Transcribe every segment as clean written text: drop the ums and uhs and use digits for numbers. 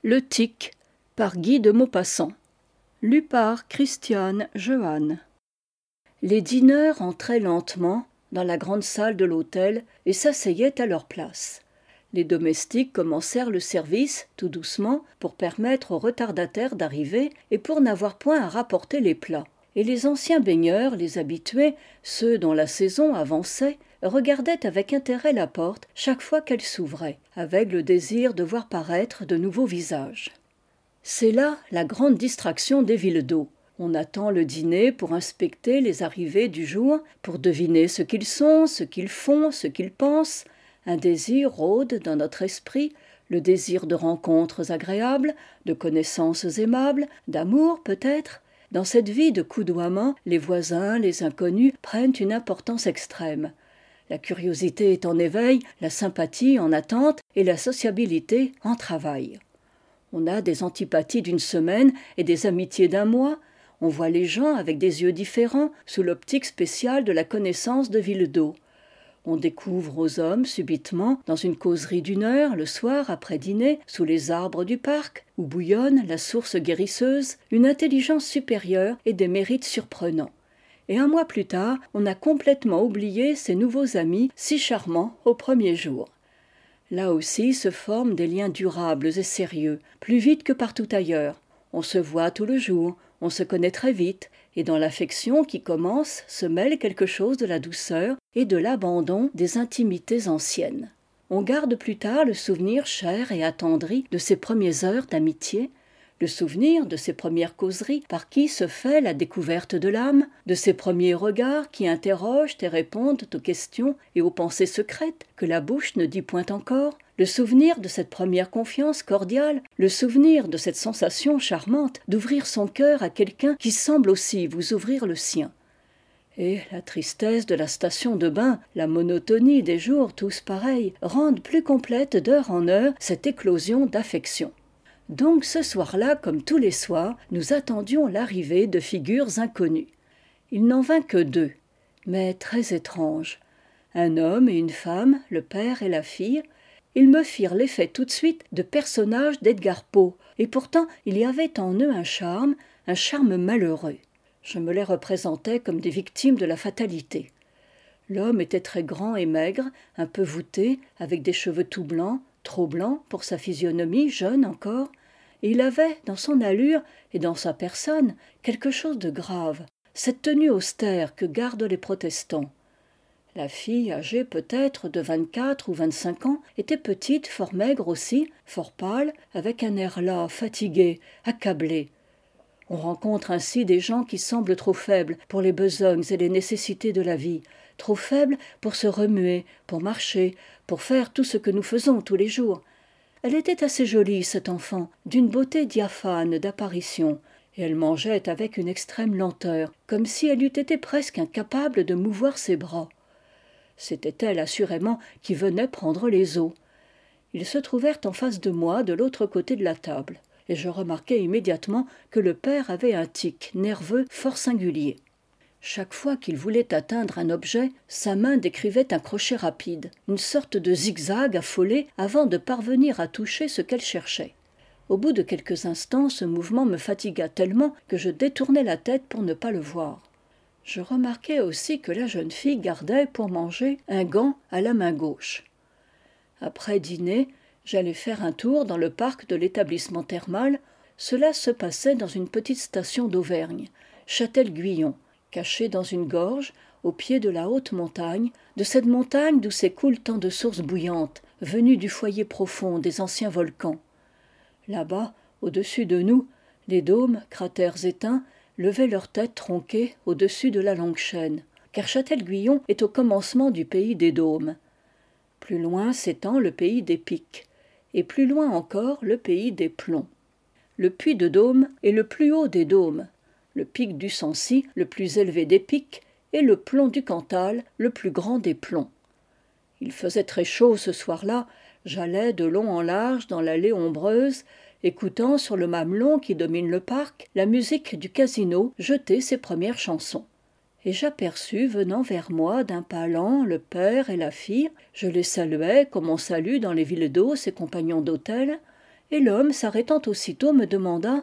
Le Tic, par Guy de Maupassant. Lu par Christiane Jehanne. Les dîneurs entraient lentement dans la grande salle de l'hôtel et s'asseyaient à leur place. Les domestiques commencèrent le service, tout doucement, pour permettre aux retardataires d'arriver et pour n'avoir point à rapporter les plats. Et les anciens baigneurs, les habitués, ceux dont la saison avançait, regardaient avec intérêt la porte chaque fois qu'elle s'ouvrait, avec le désir de voir paraître de nouveaux visages. C'est là la grande distraction des villes d'eau. On attend le dîner pour inspecter les arrivés du jour, pour deviner ce qu'ils sont, ce qu'ils font, ce qu'ils pensent. Un désir rôde dans notre esprit, le désir de rencontres agréables, de connaissances aimables, d'amour peut-être. Dans cette vie de coudoiement, les voisins, les inconnus prennent une importance extrême. La curiosité est en éveil, la sympathie en attente et la sociabilité en travail. On a des antipathies d'une semaine et des amitiés d'un mois. On voit les gens avec des yeux différents, sous l'optique spéciale de la connaissance de villes d'eau. On découvre aux hommes, subitement, dans une causerie d'1 heure, le soir après dîner, sous les arbres du parc, où bouillonne la source guérisseuse, une intelligence supérieure et des mérites surprenants. Et 1 mois plus tard, on a complètement oublié ces nouveaux amis si charmants au premier jour. Là aussi se forment des liens durables et sérieux, plus vite que partout ailleurs. On se voit tout le jour, on se connaît très vite, et dans l'affection qui commence se mêle quelque chose de la douceur et de l'abandon des intimités anciennes. On garde plus tard le souvenir cher et attendri de ces premières heures d'amitié, le souvenir de ces premières causeries par qui se fait la découverte de l'âme, de ces premiers regards qui interrogent et répondent aux questions et aux pensées secrètes que la bouche ne dit point encore, le souvenir de cette première confiance cordiale, le souvenir de cette sensation charmante d'ouvrir son cœur à quelqu'un qui semble aussi vous ouvrir le sien. Et la tristesse de la station de bain, la monotonie des jours tous pareils, rendent plus complète d'heure en heure cette éclosion d'affection. Donc ce soir-là, comme tous les soirs, nous attendions l'arrivée de figures inconnues. Il n'en vint que 2, mais très étranges. Un homme et une femme, le père et la fille. Ils me firent l'effet tout de suite de personnages d'Edgar Poe, et pourtant il y avait en eux un charme malheureux. Je me les représentais comme des victimes de la fatalité. L'homme était très grand et maigre, un peu voûté, avec des cheveux tout blancs, trop blanc pour sa physionomie, jeune encore, et il avait, dans son allure et dans sa personne, quelque chose de grave, cette tenue austère que gardent les protestants. La fille, âgée peut-être de 24 ou 25 ans, était petite, fort maigre aussi, fort pâle, avec un air las, fatigué, accablé. On rencontre ainsi des gens qui semblent trop faibles pour les besognes et les nécessités de la vie, trop faibles pour se remuer, pour marcher, pour faire tout ce que nous faisons tous les jours. Elle était assez jolie, cette enfant, d'une beauté diaphane d'apparition, et elle mangeait avec une extrême lenteur, comme si elle eût été presque incapable de mouvoir ses bras. C'était elle, assurément, qui venait prendre les os. Ils se trouvèrent en face de moi, de l'autre côté de la table, et je remarquai immédiatement que le père avait un tic nerveux fort singulier. Chaque fois qu'il voulait atteindre un objet, sa main décrivait un crochet rapide, une sorte de zigzag affolé avant de parvenir à toucher ce qu'elle cherchait. Au bout de quelques instants, ce mouvement me fatigua tellement que je détournai la tête pour ne pas le voir. Je remarquai aussi que la jeune fille gardait, pour manger, un gant à la main gauche. Après dîner, j'allai faire un tour dans le parc de l'établissement thermal. Cela se passait dans une petite station d'Auvergne, Châtel-Guyon, cachée dans une gorge, au pied de la haute montagne, de cette montagne d'où s'écoulent tant de sources bouillantes, venues du foyer profond des anciens volcans. Là-bas, au-dessus de nous, les dômes, cratères éteints, levaient leurs têtes tronquées au-dessus de la longue chaîne, car Châtel-Guyon est au commencement du pays des dômes. Plus loin s'étend le pays des pics, et plus loin encore le pays des plombs. Le puy de Dôme est le plus haut des dômes, le pic du Sancy le plus élevé des pics, et le plomb du Cantal le plus grand des plombs. Il faisait très chaud ce soir-là, j'allais de long en large dans l'allée ombreuse, écoutant sur le mamelon qui domine le parc la musique du casino jeter ses premières chansons. Et j'aperçus venant vers moi d'un pas lent le père et la fille. Je les saluai comme on salue dans les villes d'eau ses compagnons d'hôtel, et l'homme, s'arrêtant aussitôt, me demanda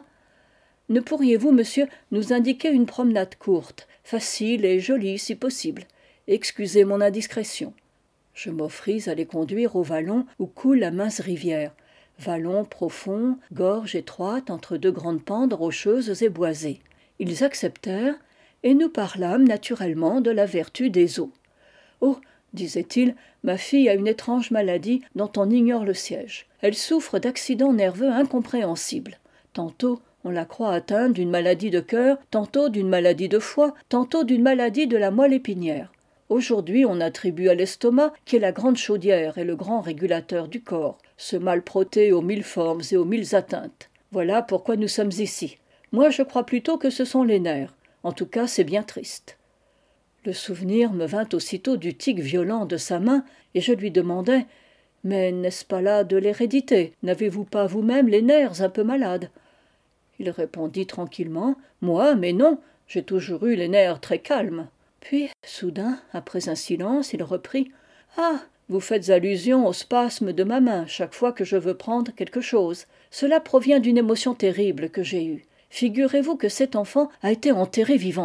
« Ne pourriez-vous, monsieur, nous indiquer une promenade courte, facile et jolie si possible? Excusez mon indiscrétion. » Je m'offris à les conduire au vallon où coule la mince rivière, vallon profond, gorge étroite entre deux grandes pentes rocheuses et boisées. Ils acceptèrent, et nous parlâmes naturellement de la vertu des eaux. « Oh, disait-il, ma fille a une étrange maladie dont on ignore le siège. Elle souffre d'accidents nerveux incompréhensibles. Tantôt, on la croit atteinte d'une maladie de cœur, tantôt d'une maladie de foie, tantôt d'une maladie de la moelle épinière. Aujourd'hui, on attribue à l'estomac, qui est la grande chaudière et le grand régulateur du corps, ce mal protée aux mille formes et aux mille atteintes. Voilà pourquoi nous sommes ici. Moi, je crois plutôt que ce sont les nerfs. En tout cas, c'est bien triste. » Le souvenir me vint aussitôt du tic violent de sa main, et je lui demandai « Mais n'est-ce pas là de l'hérédité? N'avez-vous pas vous-même les nerfs un peu malades ?» Il répondit tranquillement « Moi, mais non, j'ai toujours eu les nerfs très calmes. » Puis, soudain, après un silence, il reprit « Ah, vous faites allusion au spasme de ma main chaque fois que je veux prendre quelque chose. Cela provient d'une émotion terrible que j'ai eue. Figurez-vous que cette enfant a été enterrée vivante. »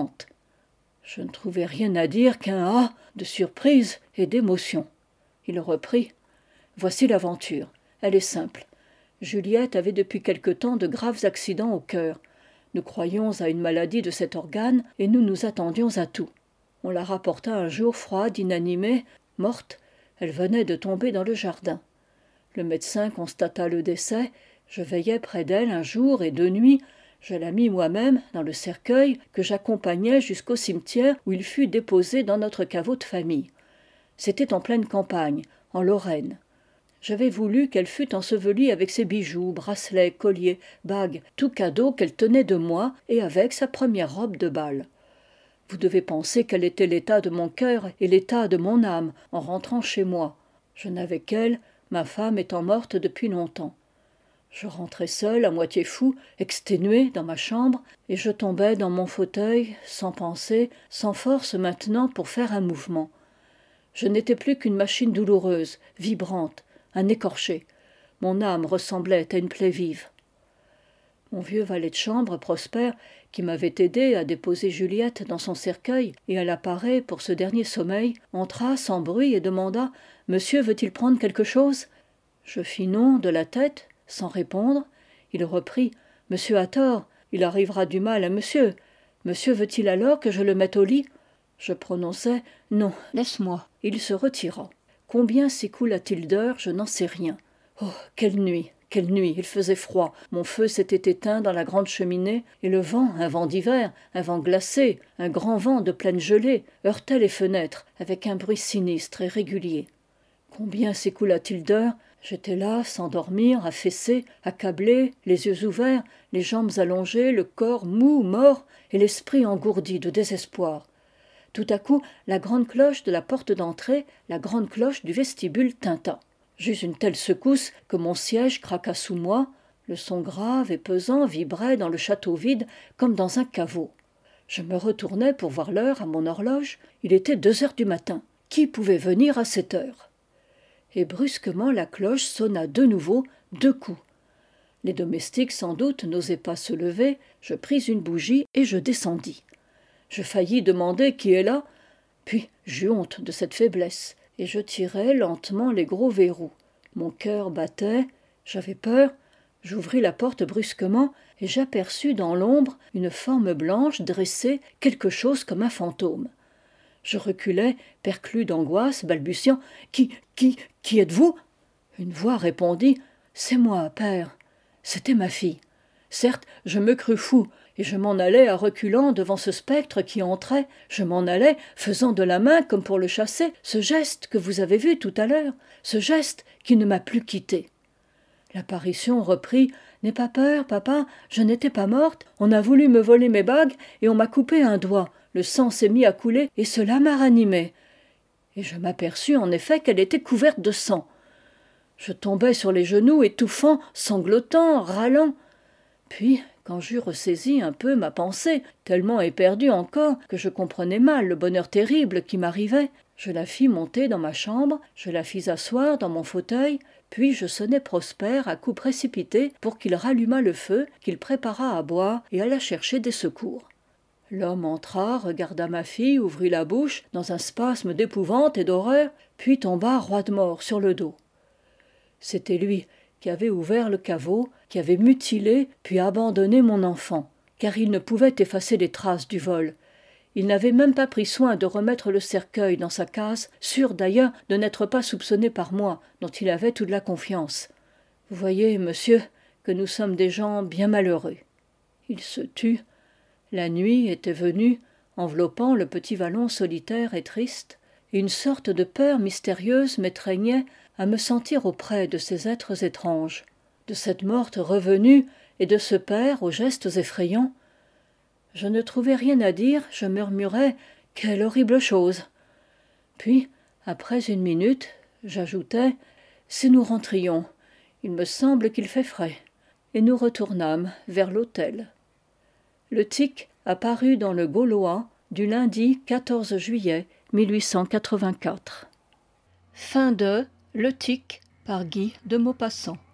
Je ne trouvai rien à dire qu'un « ah » de surprise et d'émotion. Il reprit « Voici l'aventure. Elle est simple. Juliette avait depuis quelque temps de graves accidents au cœur. Nous croyions à une maladie de cet organe et nous nous attendions à tout. On la rapporta un jour froide, inanimée, morte. Elle venait de tomber dans le jardin. Le médecin constata le décès. Je veillai près d'elle un jour et 2 nuits. Je la mis moi-même dans le cercueil que j'accompagnai jusqu'au cimetière où il fut déposé dans notre caveau de famille. C'était en pleine campagne, en Lorraine. J'avais voulu qu'elle fût ensevelie avec ses bijoux, bracelets, colliers, bagues, tout cadeau qu'elle tenait de moi et avec sa première robe de bal. Vous devez penser quel était l'état de mon cœur et l'état de mon âme en rentrant chez moi. Je n'avais qu'elle, ma femme étant morte depuis longtemps. Je rentrai seul, à moitié fou, exténué, dans ma chambre, et je tombai dans mon fauteuil, sans pensée, sans force maintenant pour faire un mouvement. Je n'étais plus qu'une machine douloureuse, vibrante, un écorché. Mon âme ressemblait à une plaie vive. Mon vieux valet de chambre, Prosper, qui m'avait aidé à déposer Juliette dans son cercueil et à la parer pour ce dernier sommeil, entra sans bruit et demanda « Monsieur veut-il prendre quelque chose ?» Je fis non de la tête, sans répondre. Il reprit « Monsieur a tort, il arrivera du mal à monsieur. Monsieur veut-il alors que je le mette au lit ?» Je prononçai « Non, laisse-moi. » Il se retira. Combien s'écoula-t-il d'heures, je n'en sais rien. Oh, quelle nuit! Quelle nuit! Il faisait froid. Mon feu s'était éteint dans la grande cheminée, et le vent, un vent d'hiver, un vent glacé, un grand vent de pleine gelée, heurtait les fenêtres avec un bruit sinistre et régulier. Combien s'écoula-t-il d'heures? J'étais là, sans dormir, affaissé, accablé, les yeux ouverts, les jambes allongées, le corps mou, mort, et l'esprit engourdi de désespoir. Tout à coup, la grande cloche de la porte d'entrée, la grande cloche du vestibule tinta. J'eus une telle secousse que mon siège craqua sous moi. Le son grave et pesant vibrait dans le château vide comme dans un caveau. Je me retournai pour voir l'heure à mon horloge. Il était 2 heures du matin. Qui pouvait venir à cette heure? Et brusquement la cloche sonna de nouveau 2 coups. Les domestiques sans doute n'osaient pas se lever. Je pris une bougie et je descendis. Je faillis demander qui est là, puis j'eus honte de cette faiblesse, et je tirai lentement les gros verrous. Mon cœur battait, j'avais peur, j'ouvris la porte brusquement, et j'aperçus dans l'ombre une forme blanche dressée, quelque chose comme un fantôme. Je reculai, perclus d'angoisse, balbutiant « Qui êtes-vous » Une voix répondit « C'est moi, père. » C'était ma fille. Certes, je me crus fou, et je m'en allais à reculons devant ce spectre qui entrait, je m'en allais, faisant de la main, comme pour le chasser, ce geste que vous avez vu tout à l'heure, ce geste qui ne m'a plus quitté. L'apparition reprit « N'aie pas peur, papa, je n'étais pas morte, on a voulu me voler mes bagues et on m'a coupé un doigt, le sang s'est mis à couler et cela m'a ranimée. » Et je m'aperçus en effet qu'elle était couverte de sang. Je tombai sur les genoux, étouffant, sanglotant, râlant. Puis, quand j'eus ressaisi un peu ma pensée, tellement éperdue encore que je comprenais mal le bonheur terrible qui m'arrivait, je la fis monter dans ma chambre, je la fis asseoir dans mon fauteuil, puis je sonnai Prosper à coups précipités pour qu'il rallumât le feu, qu'il préparât à boire et allât chercher des secours. L'homme entra, regarda ma fille, ouvrit la bouche dans un spasme d'épouvante et d'horreur, puis tomba roide-mort sur le dos. C'était lui qui avait ouvert le caveau, qui avait mutilé puis abandonné mon enfant, car il ne pouvait effacer les traces du vol. Il n'avait même pas pris soin de remettre le cercueil dans sa case, sûr d'ailleurs de n'être pas soupçonné par moi, dont il avait toute la confiance. Vous voyez, monsieur, que nous sommes des gens bien malheureux. Il se tut. La nuit était venue, enveloppant le petit vallon solitaire et triste, et une sorte de peur mystérieuse m'étreignait à me sentir auprès de ces êtres étranges, de cette morte revenue et de ce père aux gestes effrayants. Je ne trouvais rien à dire, je murmurai « Quelle horrible chose !» Puis, après une minute, j'ajoutai « Si nous rentrions, il me semble qu'il fait frais. » Et nous retournâmes vers l'hôtel. Le tic apparut dans le Gaulois du lundi 14 juillet 1884. Fin de Le tic par Guy de Maupassant.